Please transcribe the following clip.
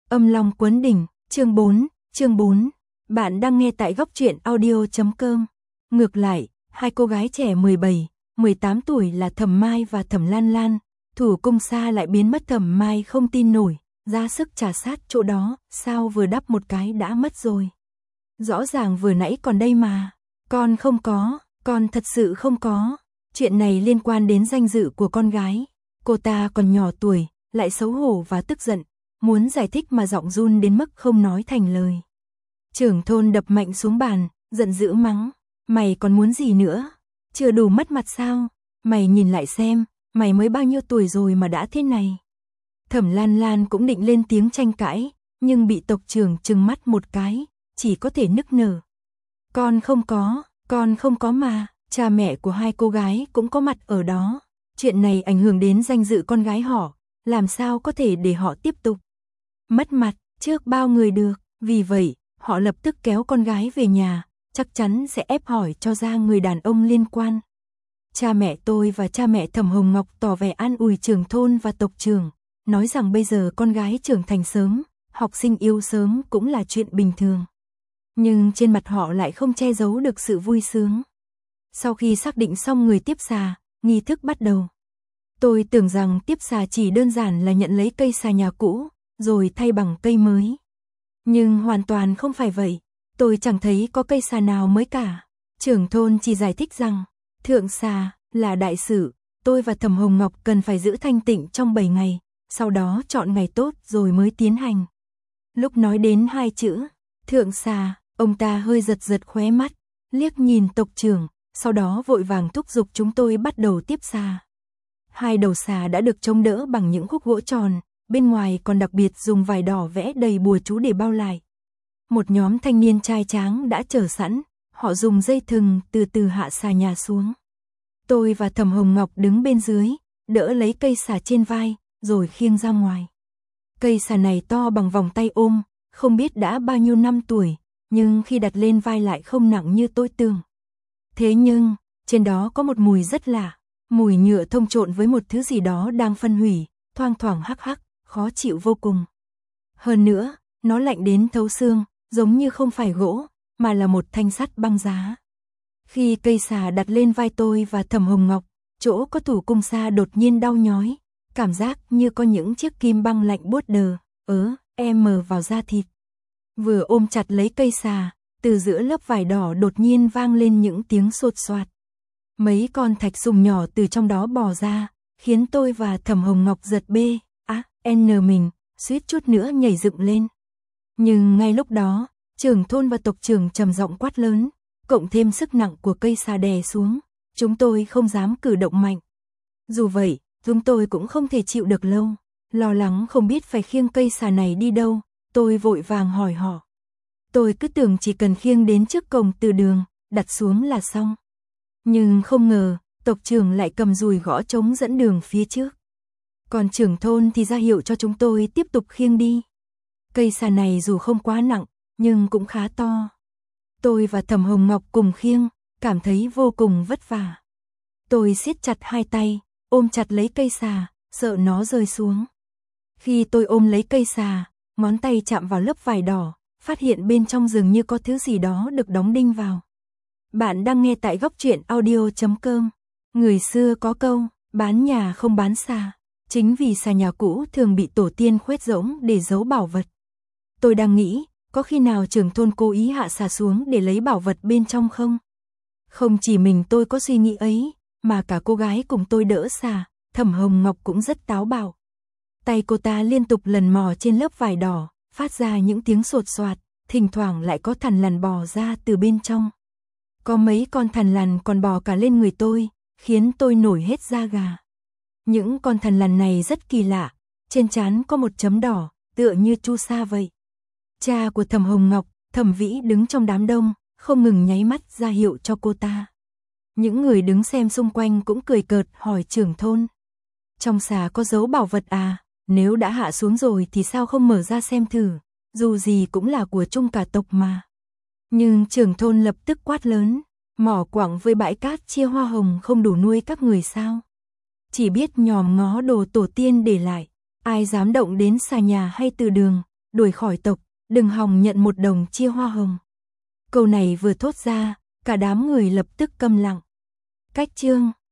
Âm Long Quấn Đỉnh, chương 4. Bạn đang nghe tại góc truyện audio.com. Ngược lại, hai cô gái trẻ 17, 18 tuổi là Thẩm Mai và Thẩm Lan Lan, thủ cung xa lại biến mất. Thẩm Mai không tin nổi, ra sức trà sát chỗ đó, sao vừa đắp một cái đã mất rồi. Rõ ràng vừa nãy còn đây mà, con không có, con thật sự không có. Chuyện này liên quan đến danh dự của con gái, cô ta còn nhỏ tuổi, lại xấu hổ và tức giận, muốn giải thích mà giọng run đến mức không nói thành lời. Trưởng thôn đập mạnh xuống bàn, giận dữ mắng, mày còn muốn gì nữa? Chưa đủ mất mặt sao? Mày nhìn lại xem, mày mới bao nhiêu tuổi rồi mà đã thế này. Thẩm Lan Lan cũng định lên tiếng tranh cãi, nhưng bị tộc trưởng trừng mắt một cái, chỉ có thể nức nở. Con không có mà, cha mẹ của hai cô gái cũng có mặt ở đó. Chuyện này ảnh hưởng đến danh dự con gái họ, làm sao có thể để họ tiếp tục mất mặt trước bao người được. Vì vậy, họ lập tức kéo con gái về nhà, chắc chắn sẽ ép hỏi cho ra người đàn ông liên quan. Cha mẹ tôi và cha mẹ Thẩm Hồng Ngọc tỏ vẻ an ủi trưởng thôn và tộc trưởng, nói rằng bây giờ con gái trưởng thành sớm, học sinh yêu sớm cũng là chuyện bình thường. Nhưng trên mặt họ lại không che giấu được sự vui sướng. Sau khi xác định xong người tiếp xà, nghi thức bắt đầu. Tôi tưởng rằng tiếp xà chỉ đơn giản là nhận lấy cây xà nhà cũ, rồi thay bằng cây mới. Nhưng hoàn toàn không phải vậy, tôi chẳng thấy có cây xà nào mới cả. Trưởng thôn chỉ giải thích rằng, thượng xà là đại sự, tôi và Thẩm Hồng Ngọc cần phải giữ thanh tịnh trong 7 ngày, sau đó chọn ngày tốt rồi mới tiến hành. Lúc nói đến hai chữ, thượng xà, ông ta hơi giật giật khóe mắt, liếc nhìn tộc trưởng, sau đó vội vàng thúc giục chúng tôi bắt đầu tiếp xà. Hai đầu xà đã được chống đỡ bằng những khúc gỗ tròn, bên ngoài còn đặc biệt dùng vải đỏ vẽ đầy bùa chú để bao lại. Một nhóm thanh niên trai tráng đã chờ sẵn, họ dùng dây thừng từ từ hạ xà nhà xuống. Tôi và Thẩm Hồng Ngọc đứng bên dưới, đỡ lấy cây xà trên vai, rồi khiêng ra ngoài. Cây xà này to bằng vòng tay ôm, không biết đã bao nhiêu năm tuổi, nhưng khi đặt lên vai lại không nặng như tôi tưởng. Thế nhưng, trên đó có một mùi rất lạ, mùi nhựa thông trộn với một thứ gì đó đang phân hủy, thoang thoảng hắc hắc, khó chịu vô cùng. Hơn nữa, nó lạnh đến thấu xương, giống như không phải gỗ, mà là một thanh sắt băng giá. Khi cây xà đặt lên vai tôi và Thẩm Hồng Ngọc, chỗ có thủ cung xa đột nhiên đau nhói, cảm giác như có những chiếc kim băng lạnh buốt đờ, vào da thịt. Vừa ôm chặt lấy cây xà, từ giữa lớp vải đỏ đột nhiên vang lên những tiếng xột xoạt. Mấy con thạch sùng nhỏ từ trong đó bò ra, khiến tôi và Thẩm Hồng Ngọc giật mình, suýt chút nữa nhảy dựng lên. Nhưng ngay lúc đó, trưởng thôn và tộc trưởng trầm giọng quát lớn, cộng thêm sức nặng của cây xà đè xuống, chúng tôi không dám cử động mạnh. Dù vậy, chúng tôi cũng không thể chịu được lâu, lo lắng không biết phải khiêng cây xà này đi đâu, tôi vội vàng hỏi họ. Tôi cứ tưởng chỉ cần khiêng đến trước cổng từ đường, đặt xuống là xong. Nhưng không ngờ, tộc trưởng lại cầm dùi gõ trống dẫn đường phía trước. Còn trưởng thôn thì ra hiệu cho chúng tôi tiếp tục khiêng đi. Cây xà này dù không quá nặng, nhưng cũng khá to. Tôi và Thẩm Hồng Ngọc cùng khiêng, cảm thấy vô cùng vất vả. Tôi siết chặt hai tay, ôm chặt lấy cây xà, sợ nó rơi xuống. Khi tôi ôm lấy cây xà, ngón tay chạm vào lớp vải đỏ, phát hiện bên trong dường như có thứ gì đó được đóng đinh vào. Bạn đang nghe tại góc truyện audio.com. Người xưa có câu, bán nhà không bán xà. Chính vì xà nhà cũ thường bị tổ tiên khuét rỗng để giấu bảo vật. Tôi đang nghĩ, có khi nào trưởng thôn cố ý hạ xà xuống để lấy bảo vật bên trong không? Không chỉ mình tôi có suy nghĩ ấy, mà cả cô gái cùng tôi đỡ xà, Thẩm Hồng Ngọc cũng rất táo bạo. Tay cô ta liên tục lần mò trên lớp vải đỏ, phát ra những tiếng sột soạt, thỉnh thoảng lại có thằn lằn bò ra từ bên trong. Có mấy con thằn lằn còn bò cả lên người tôi, khiến tôi nổi hết da gà. Những con thằn lằn này rất kỳ lạ, trên trán có một chấm đỏ, tựa như chu sa vậy. Cha của Thẩm Hồng Ngọc, Thẩm Vĩ đứng trong đám đông, không ngừng nháy mắt ra hiệu cho cô ta. Những người đứng xem xung quanh cũng cười cợt hỏi trưởng thôn. Trong xà có giấu bảo vật à, nếu đã hạ xuống rồi thì sao không mở ra xem thử, dù gì cũng là của chung cả tộc mà. Nhưng trưởng thôn lập tức quát lớn, mỏ quặng với bãi cát chia hoa hồng không đủ nuôi các người sao? Chỉ biết nhòm ngó đồ tổ tiên để lại, ai dám động đến xà nhà hay từ đường, đuổi khỏi tộc, đừng hòng nhận một đồng chia hoa hồng. Câu này vừa thốt ra, cả đám người lập tức câm lặng. Cách chương